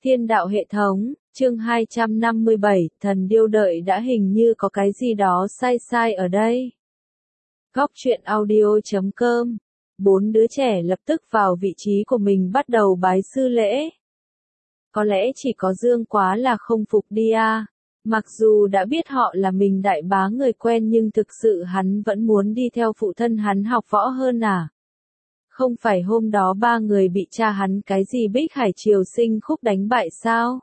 Thiên đạo hệ thống, chương 257, thần điêu đợi đã, hình như có cái gì đó sai sai ở đây. Góc truyện audio.com. 4 đứa trẻ lập tức vào vị trí của mình bắt đầu bái sư lễ. Có lẽ chỉ có Dương Quá là không phục đi à. Mặc dù đã biết họ là mình đại bá người quen nhưng thực sự hắn vẫn muốn đi theo phụ thân hắn học võ hơn à. Không phải hôm đó 3 người bị cha hắn cái gì Bích Hải Triều Sinh Khúc đánh bại sao?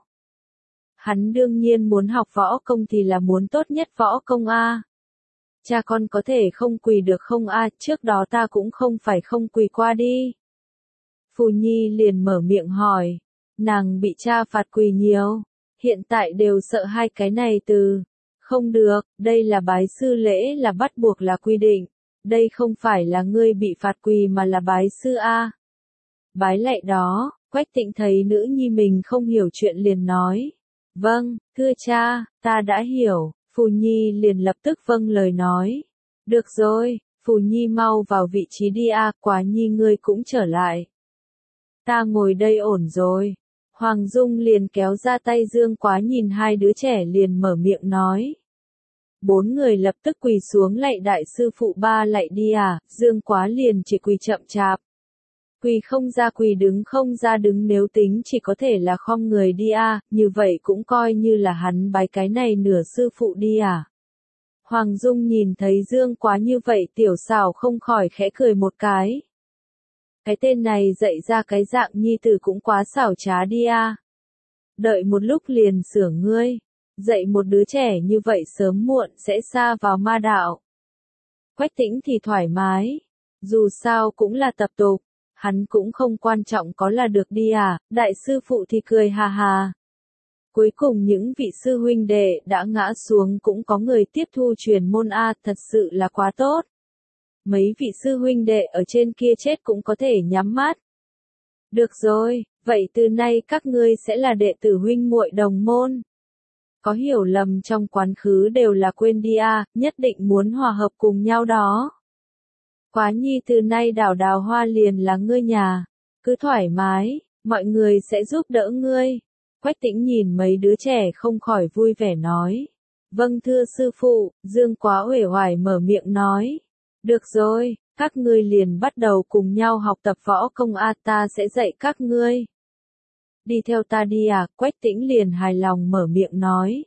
Hắn đương nhiên muốn học võ công thì là muốn tốt nhất võ công a. Cha con có thể không quỳ được không a, trước đó ta cũng không phải không quỳ qua đi. Phù Nhi liền mở miệng hỏi, nàng bị cha phạt quỳ nhiều, hiện tại đều sợ hai cái này từ. Không được, đây là bái sư lễ là bắt buộc là quy định. Đây không phải là ngươi bị phạt quỳ mà là bái sư a. Bái lạy đó, Quách Tĩnh thấy nữ nhi mình không hiểu chuyện liền nói. Vâng, thưa cha, ta đã hiểu. Phù Nhi liền lập tức vâng lời nói. Được rồi, Phù Nhi mau vào vị trí đi a, Quá Nhi ngươi cũng trở lại. Ta ngồi đây ổn rồi. Hoàng Dung liền kéo ra tay Dương Quá nhìn hai đứa trẻ liền mở miệng nói. 4 người lập tức quỳ xuống lạy đại sư phụ ba lạy đi à, Dương Quá liền chỉ quỳ chậm chạp. Quỳ không ra quỳ đứng không ra đứng, nếu tính chỉ có thể là khom người đi à, như vậy cũng coi như là hắn bái cái này nửa sư phụ đi à. Hoàng Dung nhìn thấy Dương Quá như vậy tiểu xảo không khỏi khẽ cười một cái. Cái tên này dạy ra cái dạng nhi tử cũng quá xảo trá đi à. Đợi một lúc liền sửa ngươi. Dạy một đứa trẻ như vậy sớm muộn sẽ sa vào ma đạo. Quách Tĩnh thì thoải mái. Dù sao cũng là tập tục. Hắn cũng không quan trọng có là được đi à, đại sư phụ thì cười hà hà. Cuối cùng những vị sư huynh đệ đã ngã xuống cũng có người tiếp thu truyền môn a, thật sự là quá tốt. Mấy vị sư huynh đệ ở trên kia chết cũng có thể nhắm mắt. Được rồi, vậy từ nay các ngươi sẽ là đệ tử huynh muội đồng môn. Có hiểu lầm trong quán khứ đều là quên đi à, nhất định muốn hòa hợp cùng nhau đó. Quá Nhi từ nay đào đào hoa liền là ngươi nhà, cứ thoải mái, mọi người sẽ giúp đỡ ngươi. Quách Tĩnh nhìn mấy đứa trẻ không khỏi vui vẻ nói. Vâng thưa sư phụ, Dương Quá uể oải mở miệng nói. Được rồi, các ngươi liền bắt đầu cùng nhau học tập võ công a, ta sẽ dạy các ngươi. Đi theo ta đi à, Quách Tĩnh liền hài lòng mở miệng nói.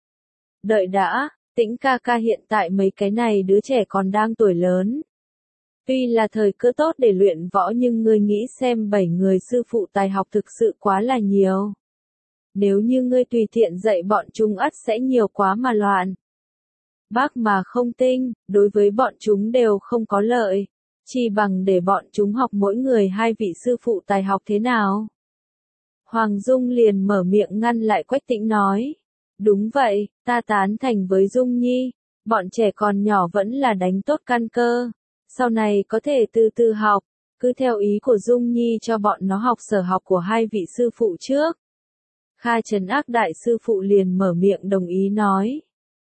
Đợi đã, Tĩnh ca ca hiện tại mấy cái này đứa trẻ còn đang tuổi lớn. Tuy là thời cơ tốt để luyện võ nhưng ngươi nghĩ xem 7 người sư phụ tài học thực sự quá là nhiều. Nếu như ngươi tùy tiện dạy bọn chúng ắt sẽ nhiều quá mà loạn. Bác mà không tinh, đối với bọn chúng đều không có lợi. Chỉ bằng để bọn chúng học mỗi người 2 vị sư phụ tài học thế nào? Hoàng Dung liền mở miệng ngăn lại Quách Tĩnh nói. Đúng vậy, ta tán thành với Dung Nhi. Bọn trẻ còn nhỏ vẫn là đánh tốt căn cơ. Sau này có thể từ từ học. Cứ theo ý của Dung Nhi cho bọn nó học sở học của 2 vị sư phụ trước. Kha Trấn Ác đại sư phụ liền mở miệng đồng ý nói.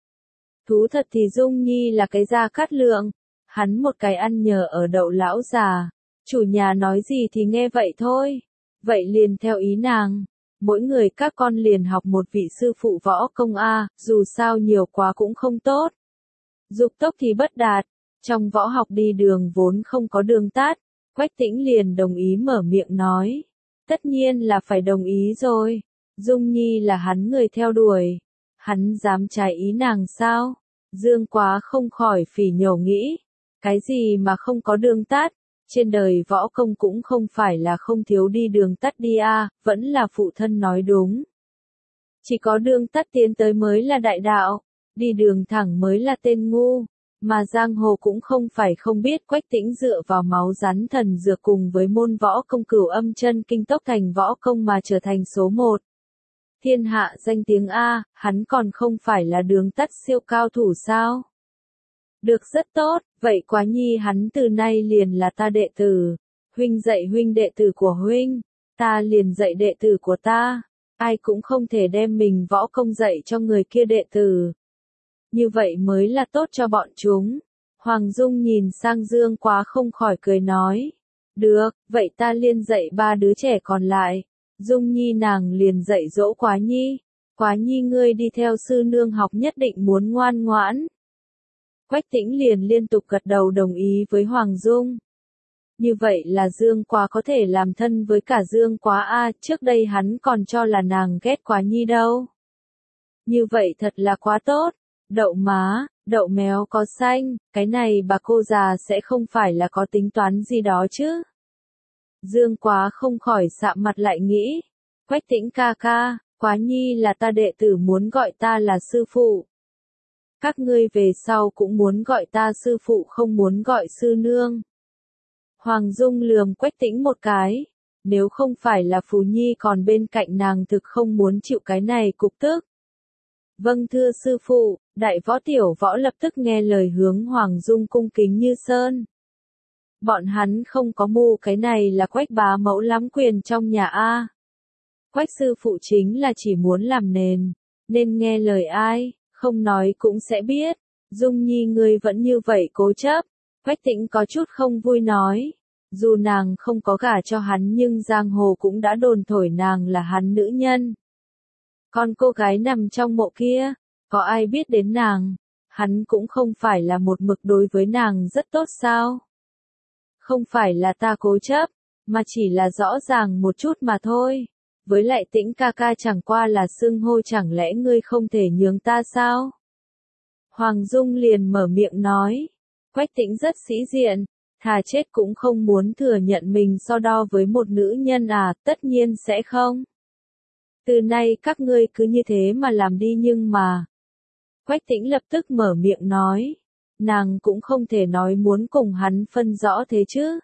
Thú thật thì Dung Nhi là cái Gia Cát Lượng. Hắn một cái ăn nhờ ở đậu lão già. Chủ nhà nói gì thì nghe vậy thôi. Vậy liền theo ý nàng, mỗi người các con liền học một vị sư phụ võ công a, dù sao nhiều quá cũng không tốt. Dục tốc thì bất đạt, trong võ học đi đường vốn không có đường tắt, Quách Tĩnh liền đồng ý mở miệng nói. Tất nhiên là phải đồng ý rồi, Dung Nhi là hắn người theo đuổi, hắn dám trái ý nàng sao? Dương Quá không khỏi phỉ nhổ nghĩ, cái gì mà không có đường tắt? Trên đời võ công cũng không phải là không thiếu đi đường tắt đi a, vẫn là phụ thân nói đúng. Chỉ có đường tắt tiến tới mới là đại đạo, đi đường thẳng mới là tên ngu, mà giang hồ cũng không phải không biết. Quách Tĩnh dựa vào máu rắn thần dược cùng với môn võ công Cửu Âm Chân Kinh tốc thành võ công mà trở thành số 1. Thiên hạ danh tiếng a, hắn còn không phải là đường tắt siêu cao thủ sao? Được rất tốt, vậy Quá Nhi hắn từ nay liền là ta đệ tử. Huynh dạy huynh đệ tử của huynh, ta liền dạy đệ tử của ta. Ai cũng không thể đem mình võ công dạy cho người kia đệ tử. Như vậy mới là tốt cho bọn chúng. Hoàng Dung nhìn sang Dương Quá không khỏi cười nói. Được, vậy ta liên dạy 3 đứa trẻ còn lại. Dung Nhi nàng liền dạy dỗ Quá Nhi. Quá Nhi ngươi đi theo sư nương học nhất định muốn ngoan ngoãn. Quách Tĩnh liền liên tục gật đầu đồng ý với Hoàng Dung. Như vậy là Dương Quá có thể làm thân với cả Dương Quá a, trước đây hắn còn cho là nàng ghét Quá Nhi đâu. Như vậy thật là quá tốt. Đậu má, đậu méo có xanh, cái này bà cô già sẽ không phải là có tính toán gì đó chứ. Dương Quá không khỏi sạm mặt lại nghĩ. Quách Tĩnh ca ca, Quá Nhi là ta đệ tử muốn gọi ta là sư phụ. Các ngươi về sau cũng muốn gọi ta sư phụ không muốn gọi sư nương. Hoàng Dung lườm Quách Tĩnh một cái. Nếu không phải là Phù Nhi còn bên cạnh nàng thực không muốn chịu cái này cục tức. Vâng thưa sư phụ, đại võ tiểu võ lập tức nghe lời hướng Hoàng Dung cung kính như sơn. Bọn hắn không có mù cái này là Quách bá mẫu lắm quyền trong nhà A. Quách sư phụ chính là chỉ muốn làm nền, nên nghe lời ai, không nói cũng sẽ biết. Dung Nhi ngươi vẫn như vậy cố chấp. Quách Tĩnh có chút không vui nói. Dù nàng không có gả cho hắn nhưng giang hồ cũng đã đồn thổi nàng là hắn nữ nhân. Còn cô gái nằm trong mộ kia, có ai biết đến nàng, hắn cũng không phải là một mực đối với nàng rất tốt sao? Không phải là ta cố chấp, mà chỉ là rõ ràng một chút mà thôi. Với lại Tĩnh ca ca chẳng qua là xưng hô chẳng lẽ ngươi không thể nhường ta sao? Hoàng Dung liền mở miệng nói. Quách Tĩnh rất sĩ diện, thà chết cũng không muốn thừa nhận mình so đo với một nữ nhân à, tất nhiên sẽ không. Từ nay các ngươi cứ như thế mà làm đi nhưng mà. Quách Tĩnh lập tức mở miệng nói. Nàng cũng không thể nói muốn cùng hắn phân rõ thế chứ.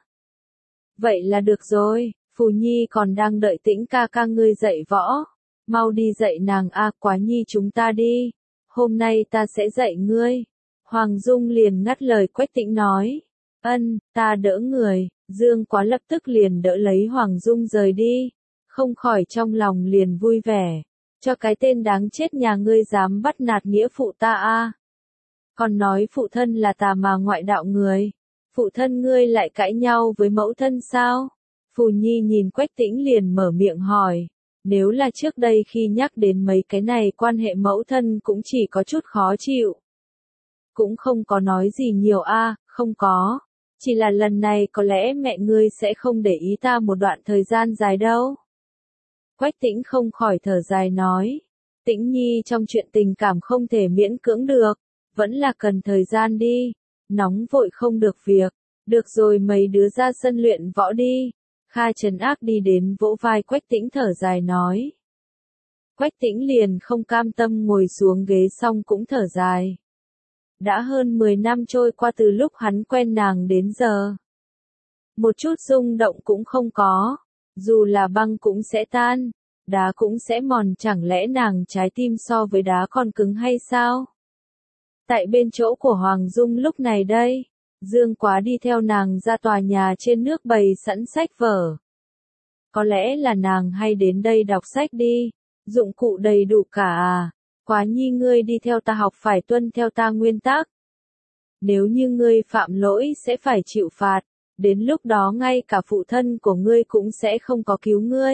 Vậy là được rồi, Phù Nhi còn đang đợi Tĩnh ca ca ngươi dạy võ. Mau đi dạy nàng a, Quá Nhi chúng ta đi. Hôm nay ta sẽ dạy ngươi. Hoàng Dung liền ngắt lời Quách Tĩnh nói. Ân, ta đỡ người. Dương Quá lập tức liền đỡ lấy Hoàng Dung rời đi. Không khỏi trong lòng liền vui vẻ. Cho cái tên đáng chết nhà ngươi dám bắt nạt nghĩa phụ ta a. Còn nói phụ thân là tà mà ngoại đạo người. Phụ thân ngươi lại cãi nhau với mẫu thân sao? Phù Nhi nhìn Quách Tĩnh liền mở miệng hỏi. Nếu là trước đây khi nhắc đến mấy cái này quan hệ mẫu thân cũng chỉ có chút khó chịu. Cũng không có nói gì nhiều a, không có. Chỉ là lần này có lẽ mẹ ngươi sẽ không để ý ta một đoạn thời gian dài đâu. Quách Tĩnh không khỏi thở dài nói. Tĩnh Nhi trong chuyện tình cảm không thể miễn cưỡng được. Vẫn là cần thời gian đi. Nóng vội không được việc. Được rồi mấy đứa ra sân luyện võ đi. Kha Trấn Ác đi đến vỗ vai Quách Tĩnh thở dài nói. Quách Tĩnh liền không cam tâm ngồi xuống ghế xong cũng thở dài. Đã hơn 10 năm trôi qua từ lúc hắn quen nàng đến giờ. Một chút rung động cũng không có. Dù là băng cũng sẽ tan. Đá cũng sẽ mòn, chẳng lẽ nàng trái tim so với đá còn cứng hay sao? Tại bên chỗ của Hoàng Dung lúc này đây, Dương Quá đi theo nàng ra tòa nhà trên nước bày sẵn sách vở. Có lẽ là nàng hay đến đây đọc sách đi, dụng cụ đầy đủ cả à, Quá Nhi ngươi đi theo ta học phải tuân theo ta nguyên tắc. Nếu như ngươi phạm lỗi sẽ phải chịu phạt, đến lúc đó ngay cả phụ thân của ngươi cũng sẽ không có cứu ngươi.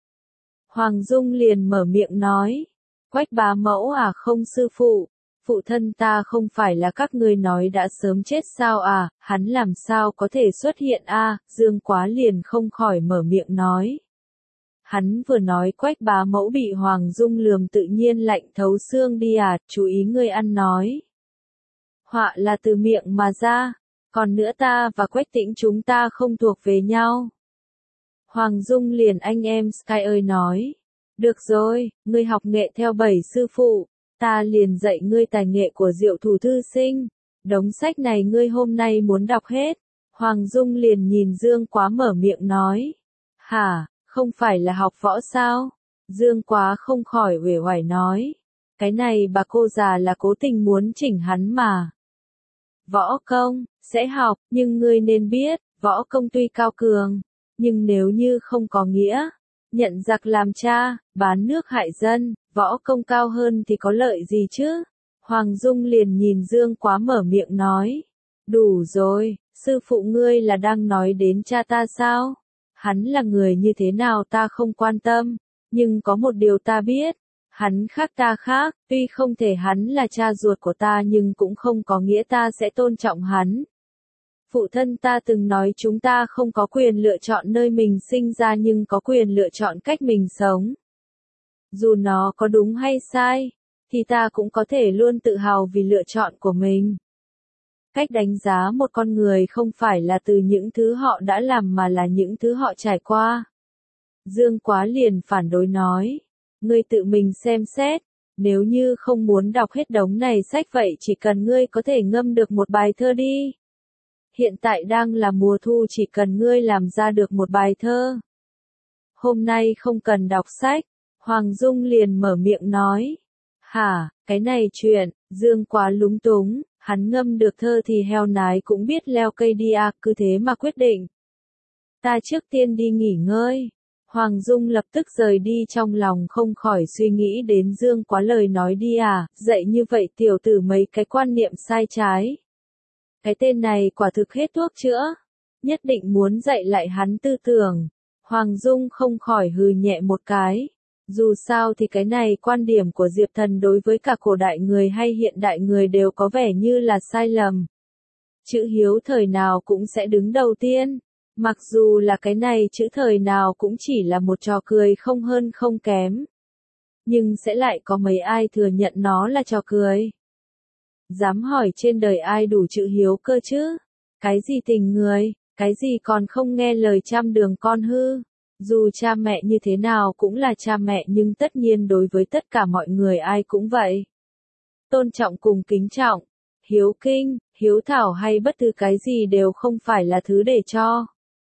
Hoàng Dung liền mở miệng nói, Quách bá mẫu à không sư phụ. Phụ thân ta không phải là các ngươi nói đã sớm chết sao à, hắn làm sao có thể xuất hiện a? Dương Quá liền không khỏi mở miệng nói. Hắn vừa nói Quách bá mẫu bị Hoàng Dung lườm tự nhiên lạnh thấu xương đi à, chú ý ngươi ăn nói. Họa là từ miệng mà ra, còn nữa ta và Quách Tĩnh chúng ta không thuộc về nhau. Hoàng Dung liền anh em Sky ơi nói. Được rồi, ngươi học nghệ theo 7 sư phụ. Ta liền dạy ngươi tài nghệ của Diệu Thủ Thư Sinh. Đống sách này ngươi hôm nay muốn đọc hết. Hoàng Dung liền nhìn Dương Quá mở miệng nói. Hả, không phải là học võ sao? Dương Quá không khỏi uể oải nói. Cái này bà cô già là cố tình muốn chỉnh hắn mà. Võ công, sẽ học, nhưng ngươi nên biết, võ công tuy cao cường, nhưng nếu như không có nghĩa, nhận giặc làm cha, bán nước hại dân, võ công cao hơn thì có lợi gì chứ? Hoàng Dung liền nhìn Dương Quá mở miệng nói. Đủ rồi, sư phụ ngươi là đang nói đến cha ta sao? Hắn là người như thế nào ta không quan tâm, nhưng có một điều ta biết, hắn khác ta khác, tuy không thể hắn là cha ruột của ta nhưng cũng không có nghĩa ta sẽ tôn trọng hắn. Phụ thân ta từng nói chúng ta không có quyền lựa chọn nơi mình sinh ra nhưng có quyền lựa chọn cách mình sống. Dù nó có đúng hay sai, thì ta cũng có thể luôn tự hào vì lựa chọn của mình. Cách đánh giá một con người không phải là từ những thứ họ đã làm mà là những thứ họ trải qua. Dương Quá liền phản đối nói, ngươi tự mình xem xét, nếu như không muốn đọc hết đống này sách vậy chỉ cần ngươi có thể ngâm được một bài thơ đi. Hiện tại đang là mùa thu chỉ cần ngươi làm ra được một bài thơ. Hôm nay không cần đọc sách, Hoàng Dung liền mở miệng nói. Hả, cái này chuyện, Dương Quá lúng túng, hắn ngâm được thơ thì heo nái cũng biết leo cây đi à, cứ thế mà quyết định. Ta trước tiên đi nghỉ ngơi. Hoàng Dung lập tức rời đi trong lòng không khỏi suy nghĩ đến Dương Quá lời nói đi à, dạy như vậy tiểu tử mấy cái quan niệm sai trái. Cái tên này quả thực hết thuốc chữa, nhất định muốn dạy lại hắn tư tưởng. Hoàng Dung không khỏi hừ nhẹ một cái. Dù sao thì cái này quan điểm của Diệp Thần đối với cả cổ đại người hay hiện đại người đều có vẻ như là sai lầm. Chữ hiếu thời nào cũng sẽ đứng đầu tiên. Mặc dù là cái này chữ thời nào cũng chỉ là một trò cười không hơn không kém. Nhưng sẽ lại có mấy ai thừa nhận nó là trò cười. Dám hỏi trên đời ai đủ chữ hiếu cơ chứ? Cái gì tình người, cái gì còn không nghe lời trăm đường con hư? Dù cha mẹ như thế nào cũng là cha mẹ nhưng tất nhiên đối với tất cả mọi người ai cũng vậy. Tôn trọng cùng kính trọng, hiếu kinh, hiếu thảo hay bất cứ cái gì đều không phải là thứ để cho,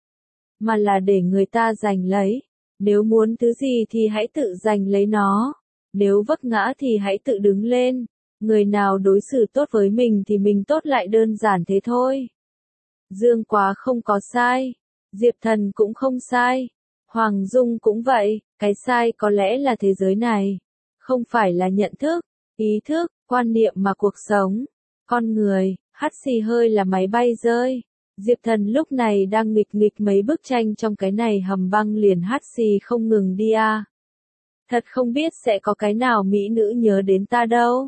mà là để người ta giành lấy. Nếu muốn thứ gì thì hãy tự giành lấy nó. Nếu vấp ngã thì hãy tự đứng lên. Người nào đối xử tốt với mình thì mình tốt lại đơn giản thế thôi. Dương Quá không có sai. Diệp Thần cũng không sai. Hoàng Dung cũng vậy. Cái sai có lẽ là thế giới này. Không phải là nhận thức, ý thức, quan niệm mà cuộc sống. Con người, hắt xì hơi là máy bay rơi. Diệp Thần lúc này đang nghịch nghịch mấy bức tranh trong cái này hầm băng liền hắt xì không ngừng đi à. Thật không biết sẽ có cái nào mỹ nữ nhớ đến ta đâu.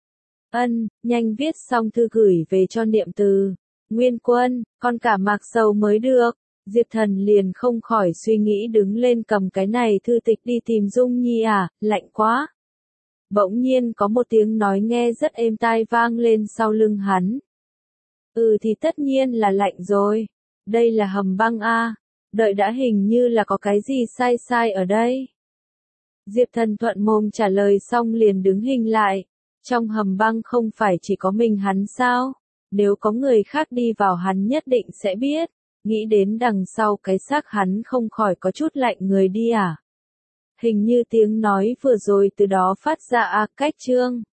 Nhanh viết xong thư gửi về cho Niệm Từ. Nguyên Quân, con cả Mạc Sầu mới được. Diệp Thần liền không khỏi suy nghĩ đứng lên cầm cái này thư tịch đi tìm Dung Nhi à, lạnh quá. Bỗng nhiên có một tiếng nói nghe rất êm tai vang lên sau lưng hắn. Thì tất nhiên là lạnh rồi. Đây là hầm băng a. Đợi đã, hình như là có cái gì sai sai ở đây. Diệp Thần thuận mồm trả lời xong liền đứng hình lại. Trong hầm băng không phải chỉ có mình hắn sao? Nếu có người khác đi vào hắn nhất định sẽ biết. Nghĩ đến đằng sau cái xác hắn không khỏi có chút lạnh người đi à. Hình như tiếng nói vừa rồi từ đó phát ra cách chương.